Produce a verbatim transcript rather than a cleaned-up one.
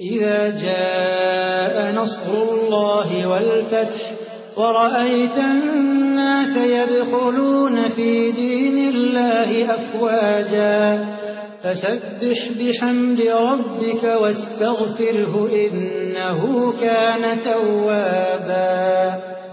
إذا جاء نصر الله والفتح ورأيت الناس يدخلون في دين الله أفواجا فسبح بحمد ربك واستغفره إنه كان توابا